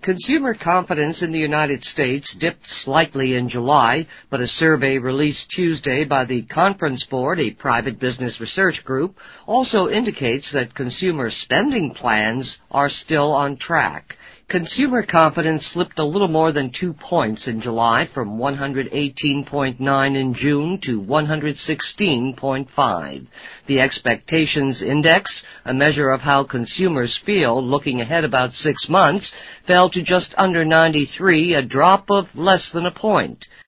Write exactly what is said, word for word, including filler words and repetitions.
Consumer confidence in the United States dipped slightly in July, but a survey released Tuesday by the Conference Board, a private business research group, also indicates that consumer spending plans are still on track. Consumer confidence slipped a little more than two points in July, from one hundred eighteen point nine in June to one hundred sixteen point five. The Expectations Index, a measure of how consumers feel looking ahead about six months, fell to just under ninety-three, a drop of less than a point.